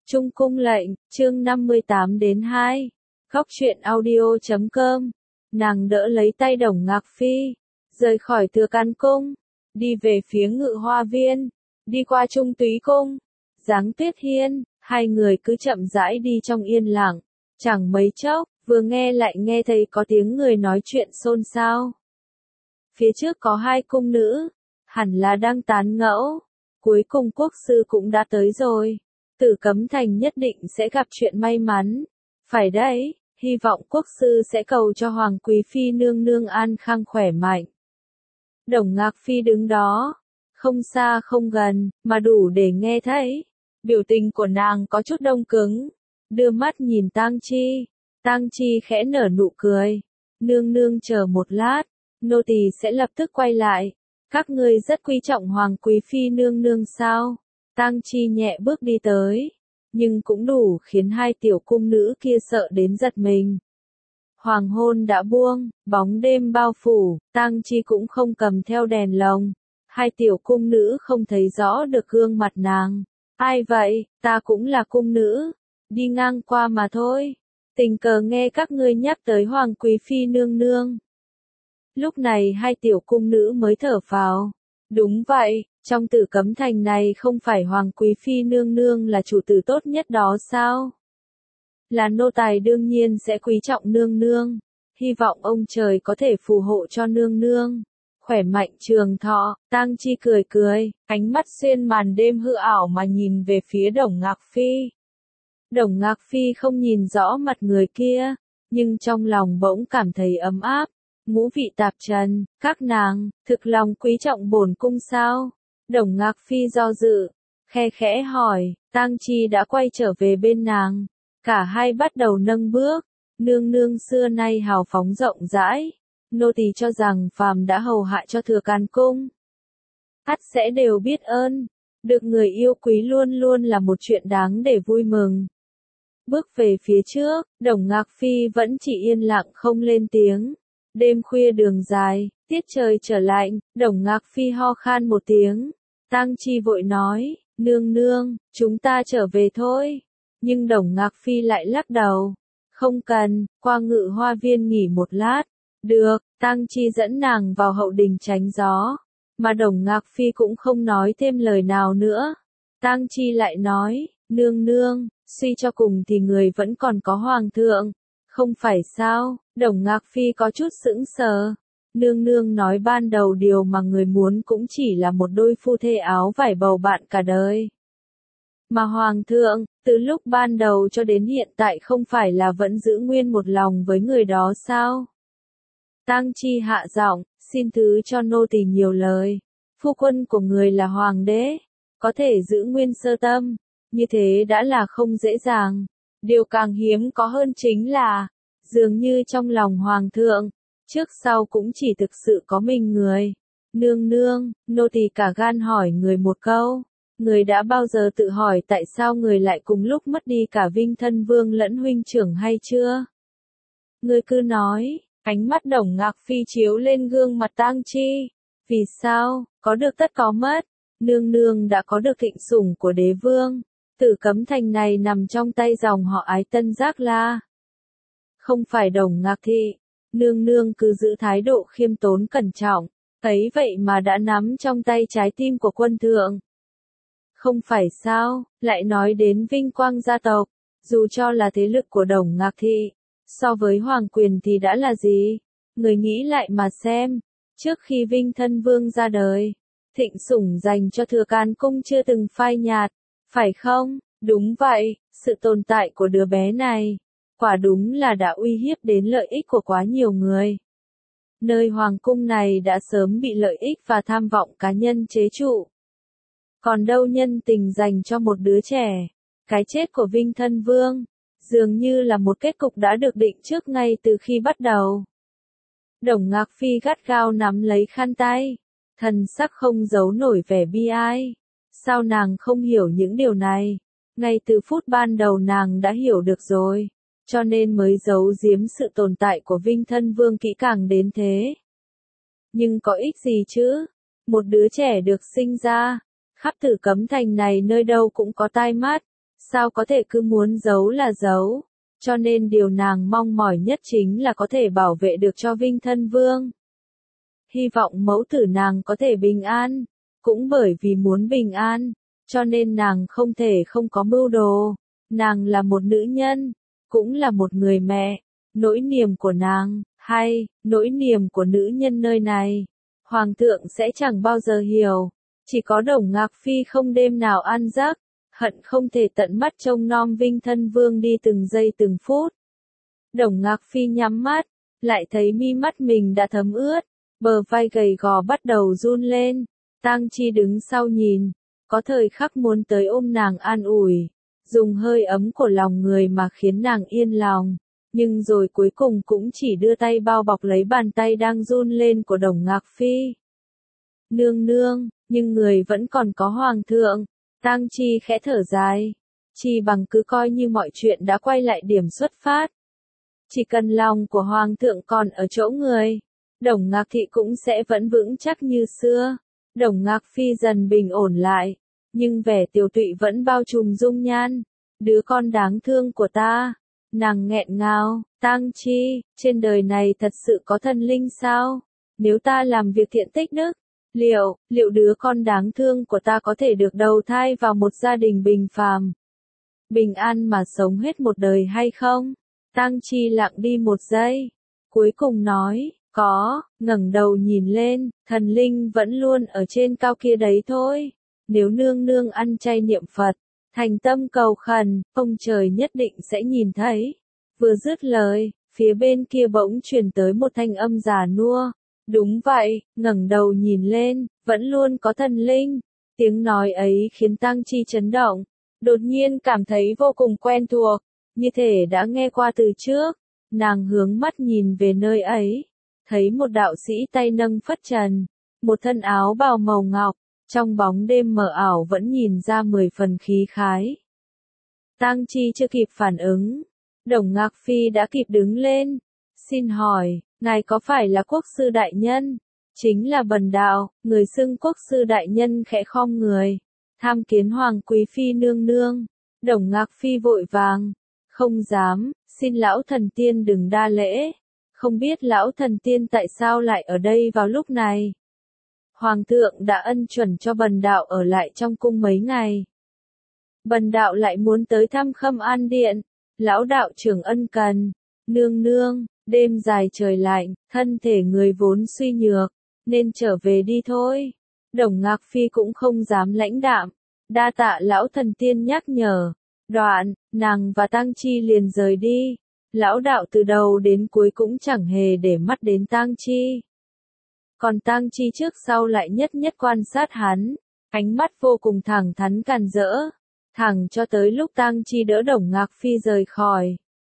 Trung cung lệnh, chương 58-2. Góc truyện audio.com. Nàng đỡ lấy tay Đồng Ngạc Phi, rời khỏi Thừa Can Cung, đi về phía Ngự Hoa Viên, đi qua Trung Túy Cung, Giáng Tuyết Hiên, hai người cứ chậm rãi đi trong yên lặng, chẳng mấy chốc, vừa nghe lại nghe thấy có tiếng người nói chuyện xôn xao. Phía trước có hai cung nữ, hẳn là đang tán gẫu, cuối cùng quốc sư cũng đã tới rồi. Tử Cấm Thành nhất định sẽ gặp chuyện may mắn. Phải đấy, hy vọng quốc sư sẽ cầu cho Hoàng Quý Phi nương nương an khang khỏe mạnh. Đồng Ngạc Phi đứng đó, không xa không gần, mà đủ để nghe thấy. Biểu tình của nàng có chút đông cứng, đưa mắt nhìn Tang Chi. Tang Chi khẽ nở nụ cười. Nương nương chờ một lát, nô tỳ sẽ lập tức quay lại. Các ngươi rất quý trọng Hoàng Quý Phi nương nương sao? Tang Chi nhẹ bước đi tới, nhưng cũng đủ khiến hai tiểu cung nữ kia sợ đến giật mình. Hoàng hôn đã buông, bóng đêm bao phủ, Tang Chi cũng không cầm theo đèn lồng. Hai tiểu cung nữ không thấy rõ được gương mặt nàng. Ai vậy? Ta cũng là cung nữ, đi ngang qua mà thôi. Tình cờ nghe các ngươi nhắc tới Hoàng Quý Phi nương nương. Lúc này hai tiểu cung nữ mới thở phào. Đúng vậy, trong Tử Cấm Thành này không phải Hoàng Quý Phi nương nương là chủ tử tốt nhất đó sao? Là nô tài đương nhiên sẽ quý trọng nương nương. Hy vọng ông trời có thể phù hộ cho nương nương. Khỏe mạnh trường thọ, Tang Chi cười cười, ánh mắt xuyên màn đêm hư ảo mà nhìn về phía Đồng Ngạc Phi. Đồng Ngạc Phi không nhìn rõ mặt người kia, nhưng trong lòng bỗng cảm thấy ấm áp. Ngũ vị tạp trần, các nàng, thực lòng quý trọng bổn cung sao? Đồng Ngạc Phi do dự, khe khẽ hỏi, Tang Chi đã quay trở về bên nàng. Cả hai bắt đầu nâng bước, nương nương xưa nay hào phóng rộng rãi. Nô tỳ cho rằng phàm đã hầu hạ cho Thừa Can Cung, ắt sẽ đều biết ơn. Được người yêu quý luôn luôn là một chuyện đáng để vui mừng. Bước về phía trước, Đồng Ngạc Phi vẫn chỉ yên lặng không lên tiếng. Đêm khuya đường dài, tiết trời trở lạnh, Đồng Ngạc Phi ho khan một tiếng. Tang Chi vội nói, nương nương, chúng ta trở về thôi. Nhưng Đồng Ngạc Phi lại lắc đầu. Không cần, qua Ngự Hoa Viên nghỉ một lát. Được, Tang Chi dẫn nàng vào hậu đình tránh gió. Mà Đồng Ngạc Phi cũng không nói thêm lời nào nữa. Tang Chi lại nói, nương nương, suy cho cùng thì người vẫn còn có hoàng thượng. Không phải sao? Đồng Ngạc Phi có chút sững sờ. Nương nương nói ban đầu điều mà người muốn cũng chỉ là một đôi phu thê áo vải bầu bạn cả đời. Mà hoàng thượng, từ lúc ban đầu cho đến hiện tại không phải là vẫn giữ nguyên một lòng với người đó sao? Tang Chi hạ giọng, xin thứ cho nô tỳ nhiều lời. Phu quân của người là hoàng đế, có thể giữ nguyên sơ tâm, như thế đã là không dễ dàng. Điều càng hiếm có hơn chính là, dường như trong lòng hoàng thượng, trước sau cũng chỉ thực sự có mình người. Nương nương, nô tỳ cả gan hỏi người một câu. Người đã bao giờ tự hỏi tại sao người lại cùng lúc mất đi cả Vinh Thân Vương lẫn huynh trưởng hay chưa? Người cứ nói, ánh mắt Đồng Ngạc Phi chiếu lên gương mặt Tang Chi. Vì sao, có được tất có mất, nương nương đã có được thịnh sủng của đế vương. Tử Cấm Thành này nằm trong tay dòng họ Ái Tân Giác La. Không phải Đồng Ngạc Thị, nương nương cứ giữ thái độ khiêm tốn cẩn trọng, ấy vậy mà đã nắm trong tay trái tim của quân thượng. Không phải sao, lại nói đến vinh quang gia tộc, dù cho là thế lực của Đồng Ngạc Thị, so với hoàng quyền thì đã là gì? Người nghĩ lại mà xem, trước khi Vinh Thân Vương ra đời, thịnh sủng dành cho Thừa Can Cung chưa từng phai nhạt, phải không? Đúng vậy, sự tồn tại của đứa bé này, quả đúng là đã uy hiếp đến lợi ích của quá nhiều người. Nơi hoàng cung này đã sớm bị lợi ích và tham vọng cá nhân chế trụ. Còn đâu nhân tình dành cho một đứa trẻ. Cái chết của Vinh Thân Vương, dường như là một kết cục đã được định trước ngay từ khi bắt đầu. Đồng Ngạc Phi gắt gao nắm lấy khăn tay, thần sắc không giấu nổi vẻ bi ai. Sao nàng không hiểu những điều này? Ngay từ phút ban đầu nàng đã hiểu được rồi, cho nên mới giấu giếm sự tồn tại của Vinh Thân Vương kỹ càng đến thế. Nhưng có ích gì chứ? Một đứa trẻ được sinh ra, khắp Tử Cấm Thành này nơi đâu cũng có tai mắt, sao có thể cứ muốn giấu là giấu, cho nên điều nàng mong mỏi nhất chính là có thể bảo vệ được cho Vinh Thân Vương. Hy vọng mẫu tử nàng có thể bình an, cũng bởi vì muốn bình an, cho nên nàng không thể không có mưu đồ. Nàng là một nữ nhân, cũng là một người mẹ, nỗi niềm của nàng, hay, nỗi niềm của nữ nhân nơi này, Hoàng thượng sẽ chẳng bao giờ hiểu. Chỉ có Đồng Ngạc Phi không đêm nào an giấc, hận không thể tận mắt trông nom Vinh Thân Vương đi từng giây từng phút. Đồng Ngạc Phi nhắm mắt, lại thấy mi mắt mình đã thấm ướt, bờ vai gầy gò bắt đầu run lên. Tang Chi đứng sau nhìn, có thời khắc muốn tới ôm nàng an ủi, dùng hơi ấm của lòng người mà khiến nàng yên lòng, nhưng rồi cuối cùng cũng chỉ đưa tay bao bọc lấy bàn tay đang run lên của Đồng Ngạc Phi. Nương nương, nhưng người vẫn còn có Hoàng thượng. Tang Chi khẽ thở dài, chi bằng cứ coi như mọi chuyện đã quay lại điểm xuất phát. Chỉ cần lòng của Hoàng thượng còn ở chỗ người, Đồng Ngạc Thị cũng sẽ vẫn vững chắc như xưa. Đồng Ngạc Phi dần bình ổn lại, nhưng vẻ tiều tụy vẫn bao trùm dung nhan. Đứa con đáng thương của ta, nàng nghẹn ngào. Tang Chi, trên đời này thật sự có thần linh sao? Nếu ta làm việc thiện tích đức, liệu đứa con đáng thương của ta có thể được đầu thai vào một gia đình bình phàm, bình an mà sống hết một đời hay không? Tang Chi lặng đi một giây, cuối cùng nói, có, ngẩng đầu nhìn lên, thần linh vẫn luôn ở trên cao kia đấy thôi. Nếu nương nương ăn chay niệm Phật, thành tâm cầu khẩn, ông trời nhất định sẽ nhìn thấy. Vừa dứt lời, phía bên kia bỗng truyền tới một thanh âm già nua. Đúng vậy, ngẩng đầu nhìn lên, vẫn luôn có thần linh. Tiếng nói ấy khiến Tang Chi chấn động, đột nhiên cảm thấy vô cùng quen thuộc, như thể đã nghe qua từ trước. Nàng hướng mắt nhìn về nơi ấy, thấy một đạo sĩ tay nâng phất trần, một thân áo bào màu ngọc, trong bóng đêm mờ ảo vẫn nhìn ra 10 phần khí khái. Tang Chi chưa kịp phản ứng, Đồng Ngạc Phi đã kịp đứng lên. Xin hỏi, ngài có phải là quốc sư đại nhân? Chính là Bần đạo, người xưng quốc sư đại nhân khẽ khom người. Tham kiến Hoàng quý phi nương nương. Đồng Ngạc Phi vội vàng. Không dám, xin lão thần tiên đừng đa lễ. Không biết lão thần tiên tại sao lại ở đây vào lúc này? Hoàng thượng đã ân chuẩn cho Bần đạo ở lại trong cung mấy ngày. Bần đạo lại muốn tới thăm Khâm An Điện. Lão đạo trưởng ân cần. Nương nương, đêm dài trời lạnh, thân thể người vốn suy nhược, nên trở về đi thôi. Đồng Ngạc Phi cũng không dám lãnh đạm, đa tạ lão thần tiên nhắc nhở. Đoạn, nàng và Tang Chi liền rời đi. Lão đạo từ đầu đến cuối cũng chẳng hề để mắt đến Tang Chi. Còn Tang Chi trước sau lại nhất nhất quan sát hắn, ánh mắt vô cùng thẳng thắn càn rỡ, thẳng cho tới lúc Tang Chi đỡ Đồng Ngạc Phi rời khỏi.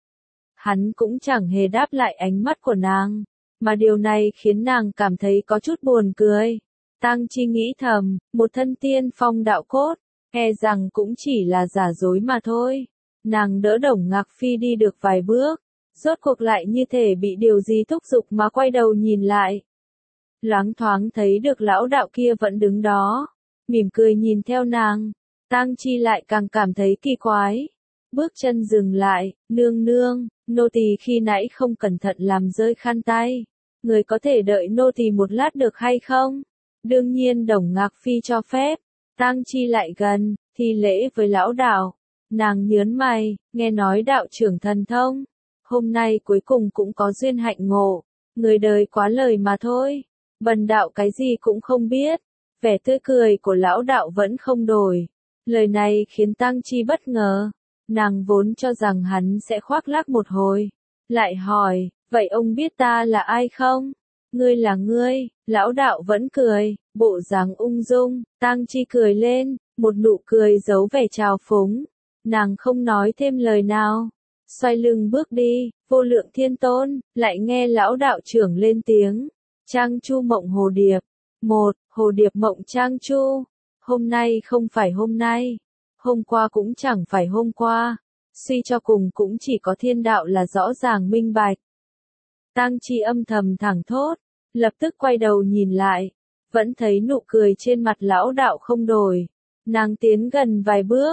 Hắn cũng chẳng hề đáp lại ánh mắt của nàng, mà điều này khiến nàng cảm thấy có chút buồn cười. Tang Chi nghĩ thầm, một thân tiên phong đạo cốt, e rằng cũng chỉ là giả dối mà thôi. Nàng đỡ Đồng Ngạc Phi đi được vài bước, rốt cuộc lại như thể bị điều gì thúc giục mà quay đầu nhìn lại. Loáng thoáng thấy được lão đạo kia vẫn đứng đó, mỉm cười nhìn theo nàng. Tang Chi lại càng cảm thấy kỳ quái. Bước chân dừng lại, nương nương, nô tỳ khi nãy không cẩn thận làm rơi khăn tay. Người có thể đợi nô tỳ một lát được hay không? Đương nhiên Đồng Ngạc Phi cho phép. Tang Chi lại gần, thi lễ với lão đạo. Nàng nhớn mày, nghe nói đạo trưởng thần thông. Hôm nay cuối cùng cũng có duyên hạnh ngộ. Người đời quá lời mà thôi. Bần đạo cái gì cũng không biết. Vẻ tươi cười của lão đạo vẫn không đổi. Lời này khiến Tang Chi bất ngờ. Nàng vốn cho rằng hắn sẽ khoác lác một hồi. Lại hỏi, vậy ông biết ta là ai không? Ngươi là ngươi, lão đạo vẫn cười, bộ dáng ung dung. Tang Chi cười lên, một nụ cười giấu vẻ trào phúng. Nàng không nói thêm lời nào, xoay lưng bước đi. Vô Lượng Thiên Tôn, lại nghe lão đạo trưởng lên tiếng. Trang Chu mộng hồ điệp. Hồ điệp mộng Trang Chu. Hôm nay không phải hôm nay. Hôm qua cũng chẳng phải hôm qua. Suy cho cùng cũng chỉ có thiên đạo là rõ ràng minh bạch. Tang Chi âm thầm thẳng thốt, lập tức quay đầu nhìn lại, vẫn thấy nụ cười trên mặt lão đạo không đổi. Nàng tiến gần vài bước,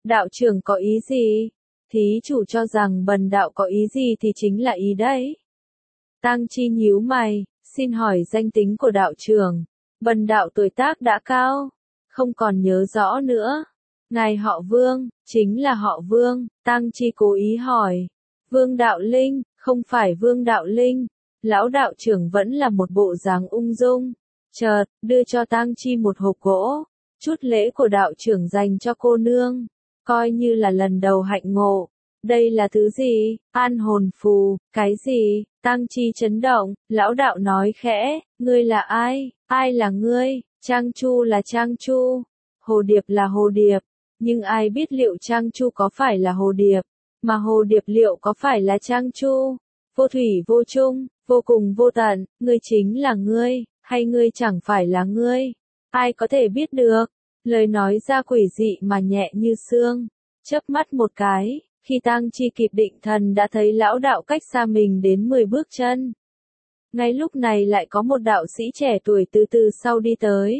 Đạo trưởng có ý gì? Thí chủ cho rằng bần đạo có ý gì thì chính là ý đấy. Tang Chi nhíu mày, xin hỏi danh tính của đạo trưởng. Bần đạo tuổi tác đã cao, không còn nhớ rõ nữa. Ngài họ Vương, chính là họ Vương, Tang Chi cố ý hỏi. Vương Đạo Linh, không phải Vương Đạo Linh. Lão đạo trưởng vẫn là một bộ dáng ung dung. Chợt, đưa cho Tang Chi một hộp gỗ. Chút lễ của đạo trưởng dành cho cô nương. Coi như là lần đầu hạnh ngộ. Đây là thứ gì? An hồn phù, cái gì? Tang Chi chấn động, lão đạo nói khẽ, ngươi là ai? Ai là ngươi? Trang Chu là Trang Chu. Hồ Điệp là Hồ Điệp. Nhưng ai biết liệu Trang Chu có phải là Hồ Điệp? Mà Hồ Điệp liệu có phải là Trang Chu? Vô thủy vô chung, vô cùng vô tận, ngươi chính là ngươi, hay ngươi chẳng phải là ngươi? Ai có thể biết được? Lời nói ra quỷ dị mà nhẹ như sương. Chớp mắt một cái, khi Tang Chi kịp định thần đã thấy lão đạo cách xa mình đến 10 bước chân. Ngay lúc này lại có một đạo sĩ trẻ tuổi từ từ sau đi tới.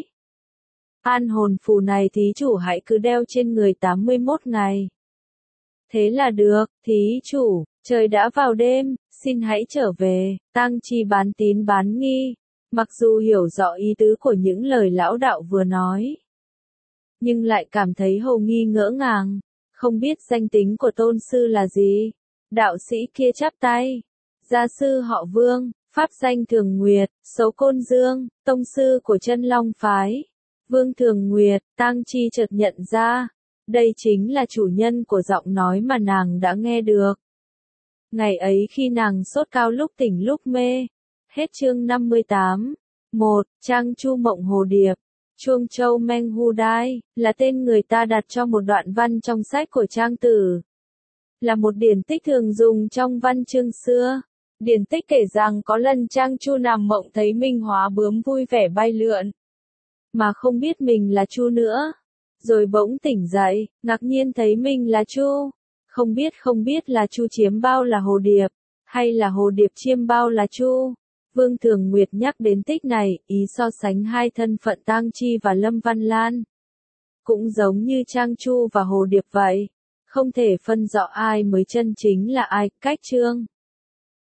An hồn phù này thí chủ hãy cứ đeo trên người 81 ngày. Thế là được, thí chủ, trời đã vào đêm, xin hãy trở về. Tang Chi bán tín bán nghi, mặc dù hiểu rõ ý tứ của những lời lão đạo vừa nói, nhưng lại cảm thấy hồ nghi ngỡ ngàng, không biết danh tính của tôn sư là gì. Đạo sĩ kia chắp tay, gia sư họ Vương, pháp danh Thường Nguyệt, số Côn Dương, tông sư của Chân Long phái. Vương Thường Nguyệt, Tang Chi chợt nhận ra, đây chính là chủ nhân của giọng nói mà nàng đã nghe được. Ngày ấy khi nàng sốt cao lúc tỉnh lúc mê. Hết chương 58. 1. Trang Chu Mộng Hồ Điệp. Chuông Châu Meng Hu Đai, là tên người ta đặt cho một đoạn văn trong sách của Trang Tử. Là một điển tích thường dùng trong văn chương xưa. Điển tích kể rằng có lần Trang Chu nằm mộng thấy Minh Hóa bướm vui vẻ bay lượn, mà không biết mình là Chu nữa. Rồi bỗng tỉnh dậy, ngạc nhiên thấy mình là Chu. Không biết là Chu chiếm bao là Hồ Điệp, hay là Hồ Điệp chiêm bao là Chu. Vương Thường Nguyệt nhắc đến tích này, ý so sánh hai thân phận Tang Chi và Lâm Văn Lan. Cũng giống như Trang Chu và Hồ Điệp vậy. Không thể phân rõ ai mới chân chính là ai, cách chương.